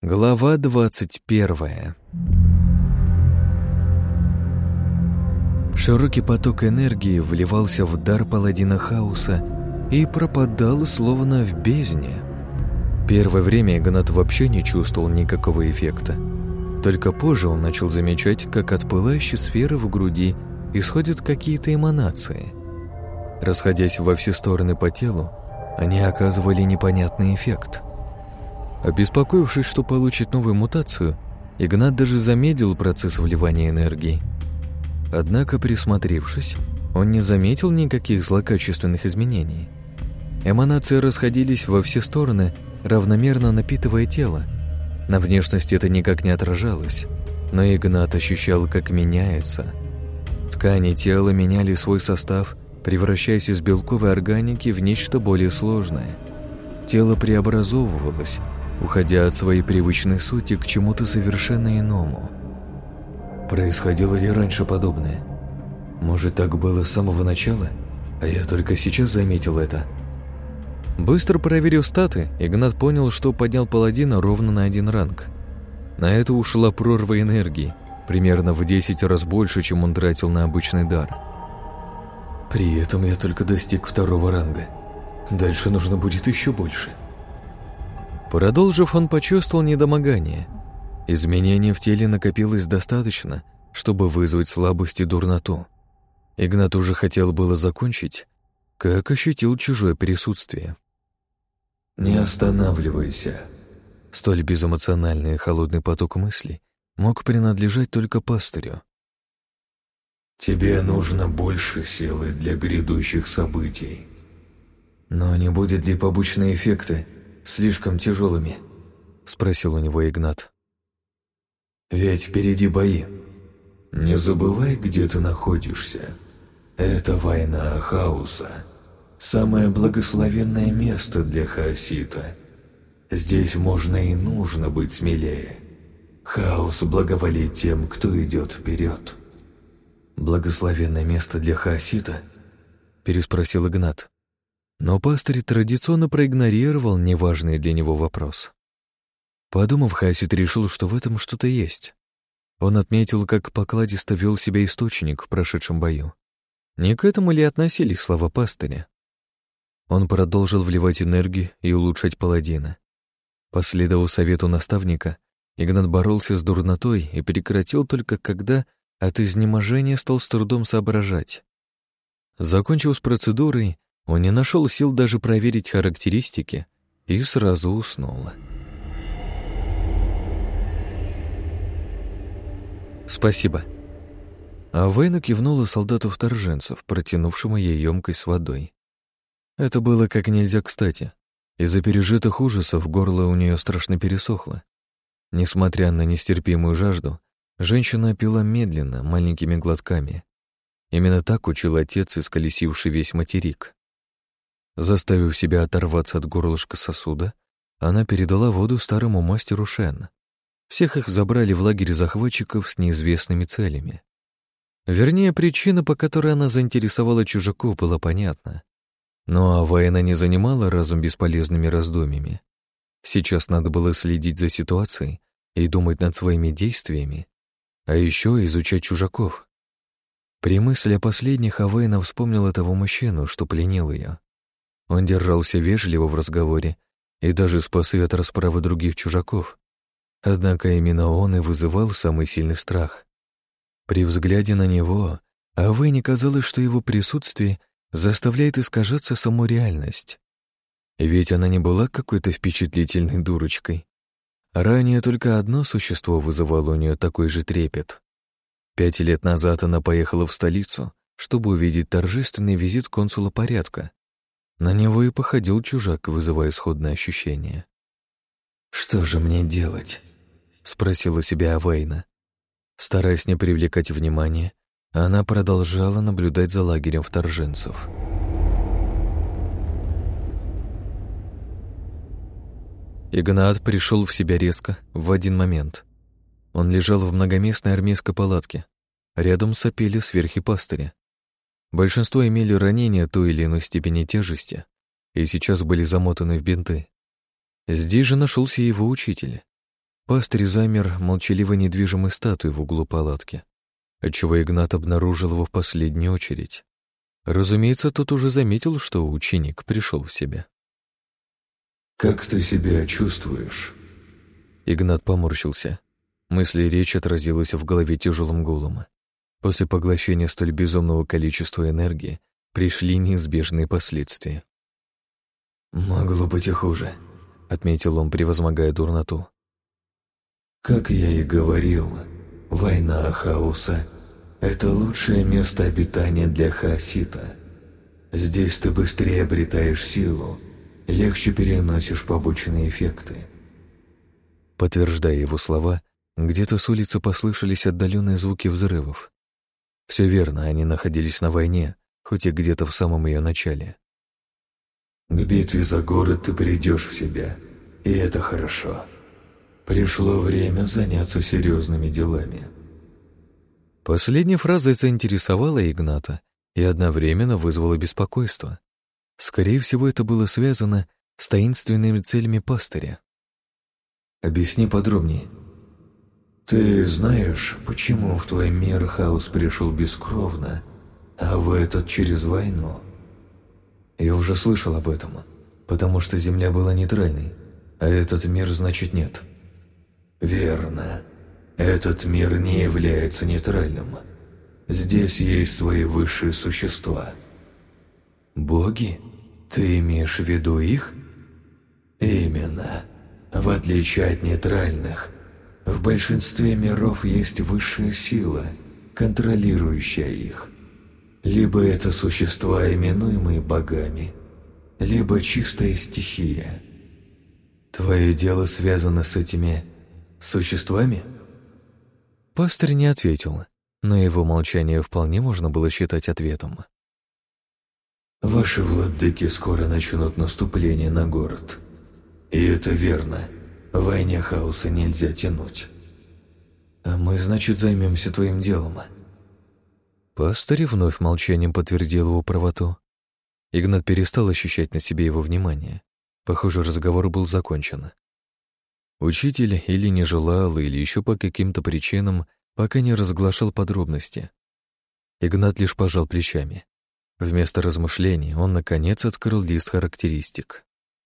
Глава 21. Широкий поток энергии вливался в дар паладина хаоса и пропадал словно в бездне. Первое время Игнат вообще не чувствовал никакого эффекта. Только позже он начал замечать, как от пылающей сферы в груди исходят какие-то эманации. Расходясь во все стороны по телу, они оказывали непонятный эффект. Обеспокоившись, что получит новую мутацию, Игнат даже замедлил процесс вливания энергии. Однако, присмотревшись, он не заметил никаких злокачественных изменений. Эманации расходились во все стороны, равномерно напитывая тело. На внешности это никак не отражалось, но Игнат ощущал, как меняется. Ткани тела меняли свой состав, превращаясь из белковой органики в нечто более сложное. Тело преобразовывалось, уходя от своей привычной сути к чему-то совершенно иному. Происходило ли раньше подобное? Может, так было с самого начала, а я только сейчас заметил это? Быстро проверив статы, Игнат понял, что поднял паладина ровно на 1 ранг. На это ушла прорва энергии, примерно в 10 раз больше, чем он тратил на обычный дар. При этом я только достиг 2-го ранга. Дальше нужно будет еще больше. Продолжив, он почувствовал недомогание. Изменений в теле накопилось достаточно, чтобы вызвать слабость и дурноту. Игнат уже хотел было закончить, как ощутил чужое присутствие. «Не останавливайся». Столь безэмоциональный и холодный поток мыслей мог принадлежать только пастырю. «Тебе нужно больше силы для грядущих событий». «Но не будет ли побочные эффекты слишком тяжелыми?» — спросил у него Игнат. «Ведь впереди бои. Не забывай, где ты находишься. Это война хаоса. Самое благословенное место для хаосита. Здесь можно и нужно быть смелее. Хаос благоволит тем, кто идет вперед». «Благословенное место для хаосита?» — переспросил Игнат. Но пастырь традиционно проигнорировал неважный для него вопрос. Подумав, хаосит решил, что в этом что-то есть. Он отметил, как покладисто вел себя источник в прошедшем бою. Не к этому ли относились слова пастыря? Он продолжил вливать энергию и улучшать паладина. Последовав совету наставника, Игнат боролся с дурнотой и прекратил только когда от изнеможения стал с трудом соображать. Закончив с процедурой, он не нашел сил даже проверить характеристики и сразу уснул. «Спасибо». Авейна кивнула солдату-вторженцев, протянувшему ей емкость с водой. Это было как нельзя кстати. Из-за пережитых ужасов горло у нее страшно пересохло. Несмотря на нестерпимую жажду, женщина пила медленно, маленькими глотками. Именно так учил отец, исколесивший весь материк. Заставив себя оторваться от горлышка сосуда, она передала воду старому мастеру Шен. Всех их забрали в лагерь захватчиков с неизвестными целями. Вернее, причина, по которой она заинтересовала чужаков, была понятна. Но Авейна не занимала разум бесполезными раздумьями. Сейчас надо было следить за ситуацией и думать над своими действиями, а еще изучать чужаков. При мысли о последних Авейна вспомнила того мужчину, что пленил ее. Он держался вежливо в разговоре и даже спас ее от расправы других чужаков. Однако именно он и вызывал самый сильный страх. При взгляде на него Авейне казалось, что его присутствие заставляет искажаться саму реальность. Ведь она не была какой-то впечатлительной дурочкой. Ранее только одно существо вызывало у нее такой же трепет. 5 лет назад она поехала в столицу, чтобы увидеть торжественный визит консула порядка. На него и походил чужак, вызывая сходное ощущение. «Что же мне делать?» — спросила себя Авейна. Стараясь не привлекать внимания, она продолжала наблюдать за лагерем вторженцев. Игнат пришел в себя резко, в один момент. Он лежал в многоместной армейской палатке. Рядом сопели сверхи пастыря. Большинство имели ранения той или иной степени тяжести и сейчас были замотаны в бинты. Здесь же нашелся его учитель. Пастырь замер молчаливо недвижимой статуей в углу палатки, отчего Игнат обнаружил его в последнюю очередь. Разумеется, тот уже заметил, что ученик пришел в себя. «Как ты себя чувствуешь?» Игнат поморщился. Мысли и речь отразилась в голове тяжелым гулом. После поглощения столь безумного количества энергии пришли неизбежные последствия. «Могло быть и хуже», — отметил он, превозмогая дурноту. «Как я и говорил, война хаоса — это лучшее место обитания для хаосита. Здесь ты быстрее обретаешь силу, легче переносишь побочные эффекты». Подтверждая его слова, где-то с улицы послышались отдаленные звуки взрывов. Все верно, они находились на войне, хоть и где-то в самом ее начале. «К битве за город ты придешь в себя, и это хорошо. Пришло время заняться серьезными делами». Последняя фраза заинтересовала Игната и одновременно вызвала беспокойство. Скорее всего, это было связано с таинственными целями пастыря. «Объясни подробнее. Ты знаешь, почему в твой мир хаос пришел бескровно, а в этот через войну?» Я уже слышал об этом, потому что Земля была нейтральной, а этот мир, значит, нет. «Верно. Этот мир не является нейтральным. Здесь есть свои высшие существа». «Боги? Ты имеешь в виду их?» «Именно. В отличие от нейтральных, в большинстве миров есть высшая сила, контролирующая их. Либо это существа, именуемые богами, либо чистая стихия». «Твое дело связано с этими существами?» Пастырь не ответил, но его молчание вполне можно было считать ответом. «Ваши владыки скоро начнут наступление на город. И это верно. В войне хаоса нельзя тянуть». «А мы, значит, займемся твоим делом». Пастырь вновь молчанием подтвердил его правоту. Игнат перестал ощущать на себе его внимание. Похоже, разговор был закончен. Учитель или не желал, или еще по каким-то причинам пока не разглашал подробности. Игнат лишь пожал плечами. Вместо размышлений он, наконец, открыл лист характеристик.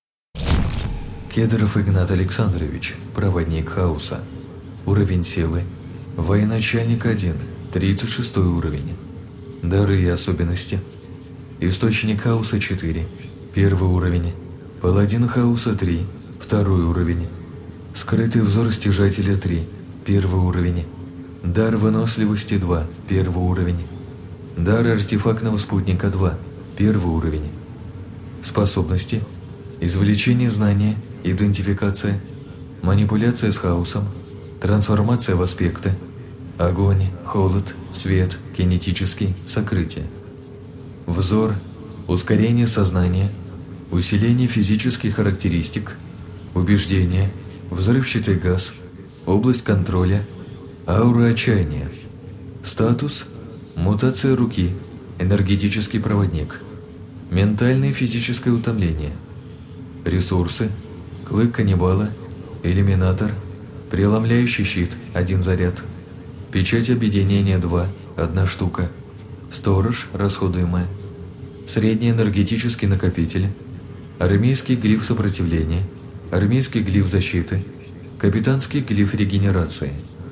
Кедров Игнат Александрович, проводник хаоса. Уровень силы. Военачальник 1, 36 уровень. Дары и особенности. Источник хаоса 4, 1 уровень. Паладин хаоса 3, 2 уровень. Скрытый взор стяжателя 3, 1 уровень. Дар выносливости 2, 1 уровень. Дар артефактного спутника 2, 1 уровень. Способности. Извлечение знания, идентификация, манипуляция с хаосом, трансформация в аспекты, огонь, холод, свет, кинетический, сокрытие. Взор, ускорение сознания, усиление физических характеристик, убеждение, взрывчатый газ, область контроля, аура отчаяния. Статус – мутация руки, энергетический проводник, ментальное и физическое утомление. Ресурсы – клык каннибала, иллюминатор, преломляющий щит – 1 заряд, печать объединения 2 – 1 штука, сторож – расходуемая, средний энергетический накопитель, армейский глиф сопротивления, армейский глиф защиты, капитанский глиф регенерации.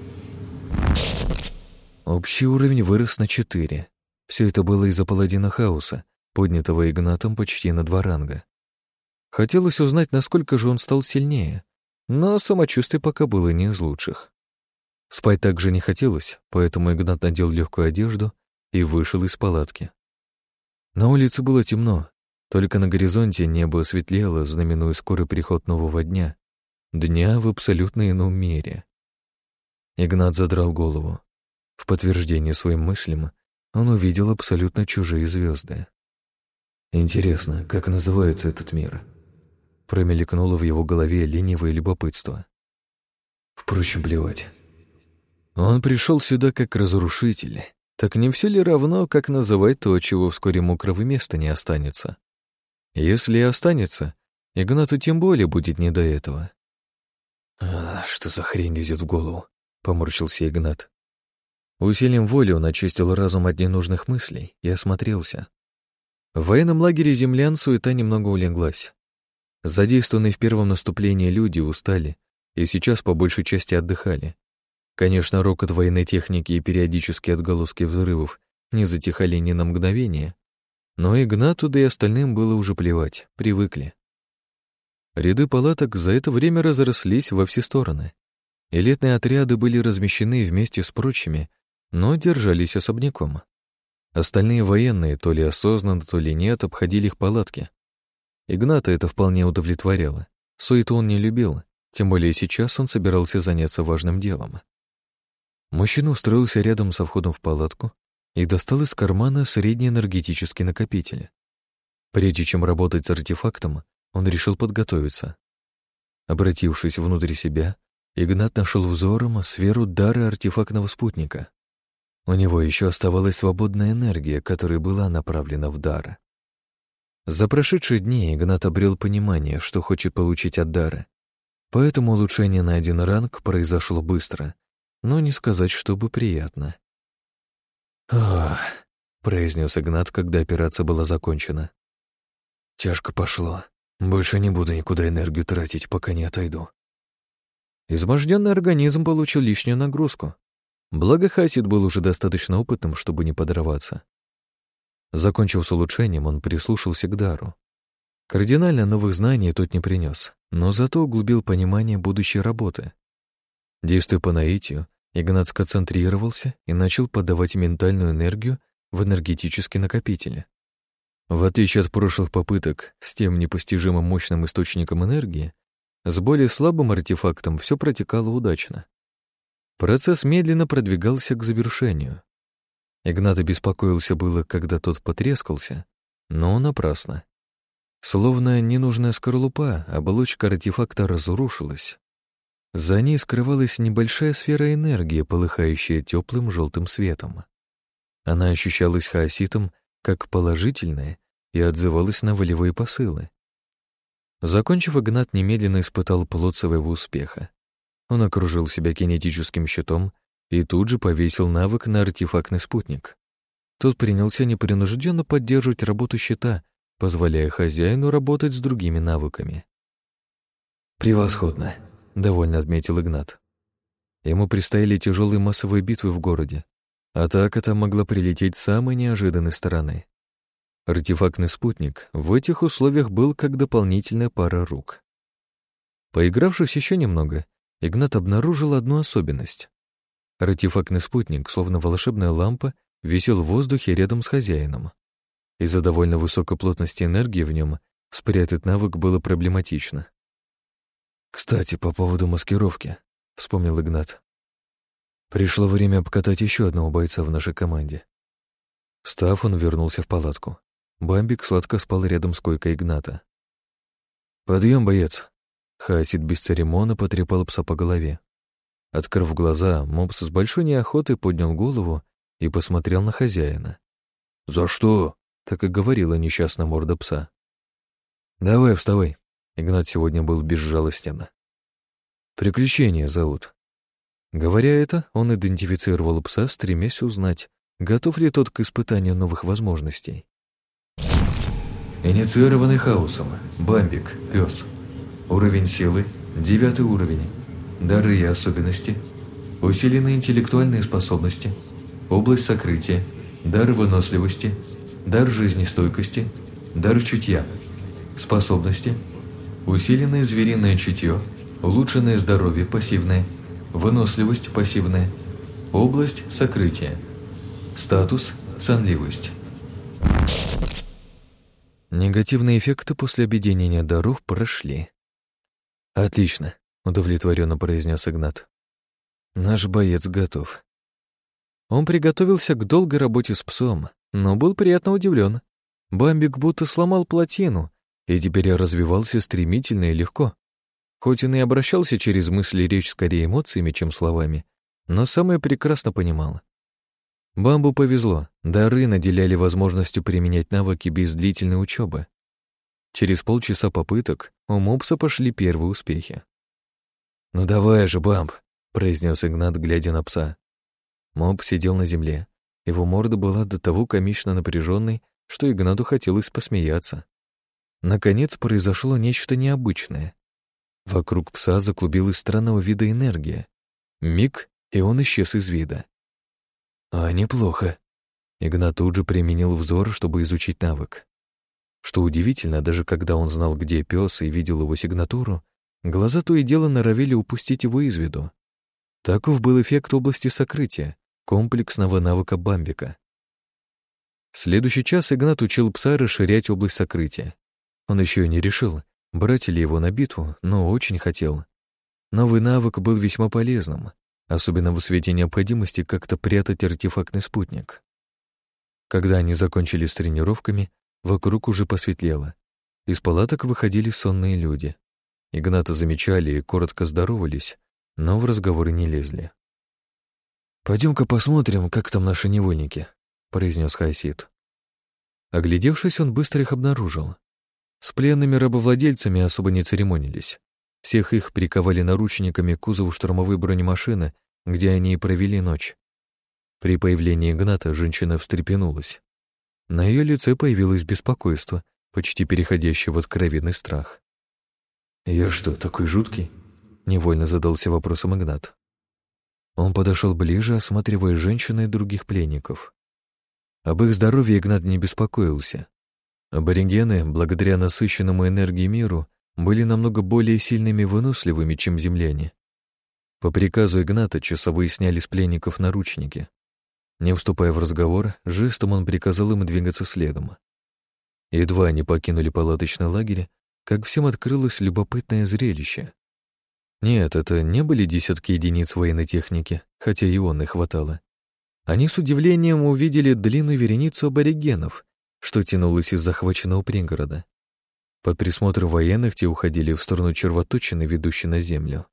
Общий уровень вырос на 4. Все это было из-за паладина хаоса, поднятого Игнатом почти на 2 ранга. Хотелось узнать, насколько же он стал сильнее, но самочувствие пока было не из лучших. Спать также не хотелось, поэтому Игнат надел легкую одежду и вышел из палатки. На улице было темно, только на горизонте небо светлело, знаменуя скорый приход нового дня, дня в абсолютно ином мире. Игнат задрал голову. В подтверждение своим мыслям он увидел абсолютно чужие звезды. «Интересно, как называется этот мир?» Промелькнуло в его голове ленивое любопытство. Впрочем, плевать. Он пришел сюда как разрушитель. Так не все ли равно, как называть то, чего вскоре мокрого места не останется? Если и останется, Игнату тем более будет не до этого. Что за хрень лезет в голову?» — поморщился Игнат. Усилием воли он очистил разум от ненужных мыслей и осмотрелся. В военном лагере землян суета немного улеглась. Задействованные в первом наступлении люди устали и сейчас по большей части отдыхали. Конечно, рокот военной техники и периодические отголоски взрывов не затихали ни на мгновение, но Игнату да и остальным было уже плевать, привыкли. Ряды палаток за это время разрослись во все стороны. Элитные отряды были размещены вместе с прочими, но держались особняком. Остальные военные, то ли осознанно, то ли нет, обходили их палатки. Игната это вполне удовлетворяло. Суету он не любил, тем более сейчас он собирался заняться важным делом. Мужчина устроился рядом со входом в палатку и достал из кармана средний энергетический накопитель. Прежде чем работать с артефактом, он решил подготовиться. Обратившись внутрь себя, Игнат нашел взором сферу дара артефактного спутника. У него еще оставалась свободная энергия, которая была направлена в дар. За прошедшие дни Игнат обрел понимание, что хочет получить от дара. Поэтому улучшение на 1 ранг произошло быстро, но не сказать, чтобы приятно. «Ах», — произнес Игнат, когда операция была закончена. «Тяжко пошло. Больше не буду никуда энергию тратить, пока не отойду». Изможденный организм получил лишнюю нагрузку. Благо Хасид был уже достаточно опытным, чтобы не подорваться. Закончив с улучшением, он прислушался к дару. Кардинально новых знаний тот не принес, но зато углубил понимание будущей работы. Действуя по наитию, Игнат сконцентрировался и начал подавать ментальную энергию в энергетический накопитель. В отличие от прошлых попыток с тем непостижимо мощным источником энергии, с более слабым артефактом все протекало удачно. Процесс медленно продвигался к завершению. Игнат обеспокоился было, когда тот потрескался, но напрасно. Словно ненужная скорлупа, оболочка артефакта разрушилась. За ней скрывалась небольшая сфера энергии, полыхающая теплым желтым светом. Она ощущалась хаоситом как положительная и отзывалась на волевые посылы. Закончив, Игнат немедленно испытал плод своего успеха. Он окружил себя кинетическим щитом и тут же повесил навык на артефактный спутник. Тот принялся непринужденно поддерживать работу щита, позволяя хозяину работать с другими навыками. «Превосходно», — довольно отметил Игнат. Ему предстояли тяжелые массовые битвы в городе. Атака там могла прилететь с самой неожиданной стороны. Артефактный спутник в этих условиях был как дополнительная пара рук. Поигравшись еще немного, Игнат обнаружил одну особенность. Артефактный спутник, словно волшебная лампа, висел в воздухе рядом с хозяином. Из-за довольно высокой плотности энергии в нем спрятать навык было проблематично. «Кстати, по поводу маскировки», — вспомнил Игнат. «Пришло время обкатать еще одного бойца в нашей команде». Встав, он вернулся в палатку. Бамбик сладко спал рядом с койкой Игната. «Подъем, боец!» Хасид без церемона потрепал пса по голове. Открыв глаза, мопс с большой неохотой поднял голову и посмотрел на хозяина. «За что?» — так и говорила несчастная морда пса. «Давай, вставай!» Игнат сегодня был безжалостен. «Приключения зовут». Говоря это, он идентифицировал пса, стремясь узнать, готов ли тот к испытанию новых возможностей. Инициированный хаосом. Бамбик, пес. Уровень силы 9 уровень. Дары и особенности. Усиленные интеллектуальные способности. Область сокрытия. Дар выносливости. Дар жизнестойкости. Дар чутья. Способности. Усиленное звериное чутье. Улучшенное здоровье пассивное. Выносливость пассивная. Область сокрытия. Статус сонливость. Негативные эффекты после объединения даров прошли. «Отлично», — удовлетворенно произнес Игнат. «Наш боец готов». Он приготовился к долгой работе с псом, но был приятно удивлен. Бамбик будто сломал плотину и теперь развивался стремительно и легко. Хоть он и обращался через мысли и речь скорее эмоциями, чем словами, но самое прекрасно понимал. Бамбу повезло, дары наделяли возможностью применять навыки без длительной учебы. Через полчаса попыток у мопса пошли первые успехи. «Ну давай же, Бамп», — произнес Игнат, глядя на пса. Моб сидел на земле. Его морда была до того комично напряженной, что Игнату хотелось посмеяться. Наконец произошло нечто необычное. Вокруг пса заклубилась странного вида энергия. Миг, и он исчез из вида. «А неплохо». Игнат тут же применил взор, чтобы изучить навык. Что удивительно, даже когда он знал, где пес, и видел его сигнатуру, глаза то и дело норовили упустить его из виду. Таков был эффект области сокрытия, комплексного навыка Бамбика. Следующий час Игнат учил пса расширять область сокрытия. Он еще и не решил, брать ли его на битву, но очень хотел. Новый навык был весьма полезным, особенно в свете необходимости как-то прятать артефактный спутник. Когда они закончили с тренировками, вокруг уже посветлело. Из палаток выходили сонные люди. Игната замечали и коротко здоровались, но в разговоры не лезли. «Пойдем-ка посмотрим, как там наши невольники», — произнес Хайсид. Оглядевшись, он быстро их обнаружил. С пленными рабовладельцами особо не церемонились. Всех их приковали наручниками к кузову штурмовой бронемашины, где они и провели ночь. При появлении Игната женщина встрепенулась. На ее лице появилось беспокойство, почти переходящее в откровенный страх. «Я что, такой жуткий?» — невольно задался вопросом Игнат. Он подошел ближе, осматривая женщин и других пленников. Об их здоровье Игнат не беспокоился. Аборигены, благодаря насыщенному энергии миру, были намного более сильными и выносливыми, чем земляне. По приказу Игната часовые сняли с пленников наручники. Не вступая в разговор, жестом он приказал им двигаться следом. Едва они покинули палаточный лагерь, как всем открылось любопытное зрелище. Нет, это не были десятки единиц военной техники, хотя и он и хватало. Они с удивлением увидели длинную вереницу аборигенов, что тянулось из захваченного пригорода. Под присмотром военных те уходили в сторону червоточины, ведущей на землю.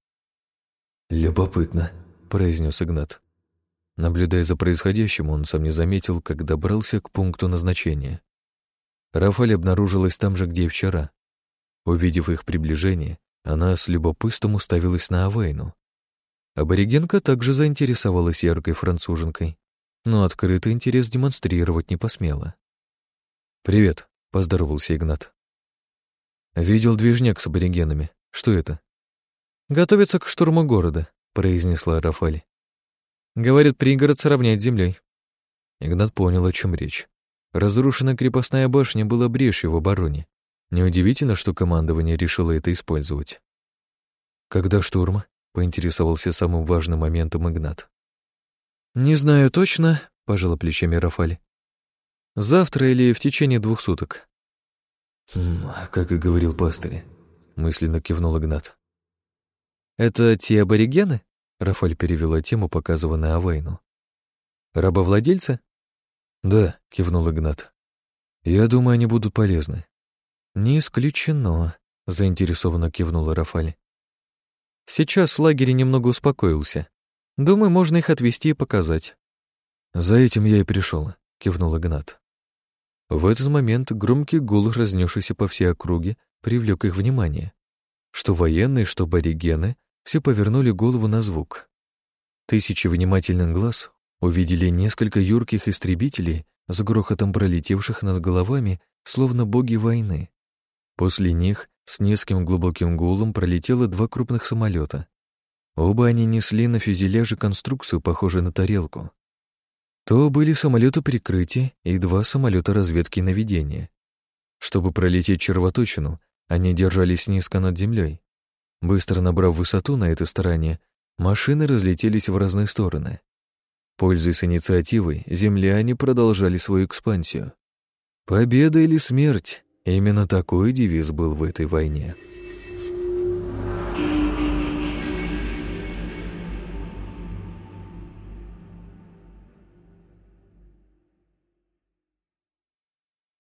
«Любопытно», — произнес Игнат. Наблюдая за происходящим, он сам не заметил, как добрался к пункту назначения. Рафаль обнаружилась там же, где и вчера. Увидев их приближение, она с любопытством уставилась на Авейну. Аборигенка также заинтересовалась яркой француженкой, но открытый интерес демонстрировать не посмела. «Привет», — поздоровался Игнат. «Видел движняк с аборигенами. Что это?» «Готовится к штурму города», — произнесла Рафаль. «Говорят, пригород сравнять с землей». Игнат понял, о чем речь. Разрушенная крепостная башня была брешью в обороне. Неудивительно, что командование решило это использовать. «Когда штурм?» — поинтересовался самым важным моментом Игнат. «Не знаю точно», — пожала плечами Рафаль. «Завтра или в течение 2 суток». «Как и говорил пастырь», — мысленно кивнул Игнат. «Это те аборигены?» — Рафаль перевела тему, показывая на Авейну. «Рабовладельцы?» «Да», — кивнул Игнат. «Я думаю, они будут полезны». «Не исключено», — заинтересованно кивнула Рафаль. «Сейчас лагерь немного успокоился. Думаю, можно их отвезти и показать». «За этим я и пришел», — кивнул Игнат. В этот момент громкий гул, разнесшийся по всей округе, привлек их внимание. Что военные, что аборигены, все повернули голову на звук. Тысячи внимательных глаз увидели несколько юрких истребителей с грохотом пролетевших над головами, словно боги войны. После них с низким глубоким гулом пролетело 2 крупных самолета. Оба они несли на фюзеляже конструкцию, похожую на тарелку. То были самолеты прикрытия и 2 самолета разведки и наведения. Чтобы пролететь червоточину, они держались низко над землей. Быстро набрав высоту на этой стороне, машины разлетелись в разные стороны. Пользуясь инициативой, земляне продолжали свою экспансию. Победа или смерть — именно такой девиз был в этой войне.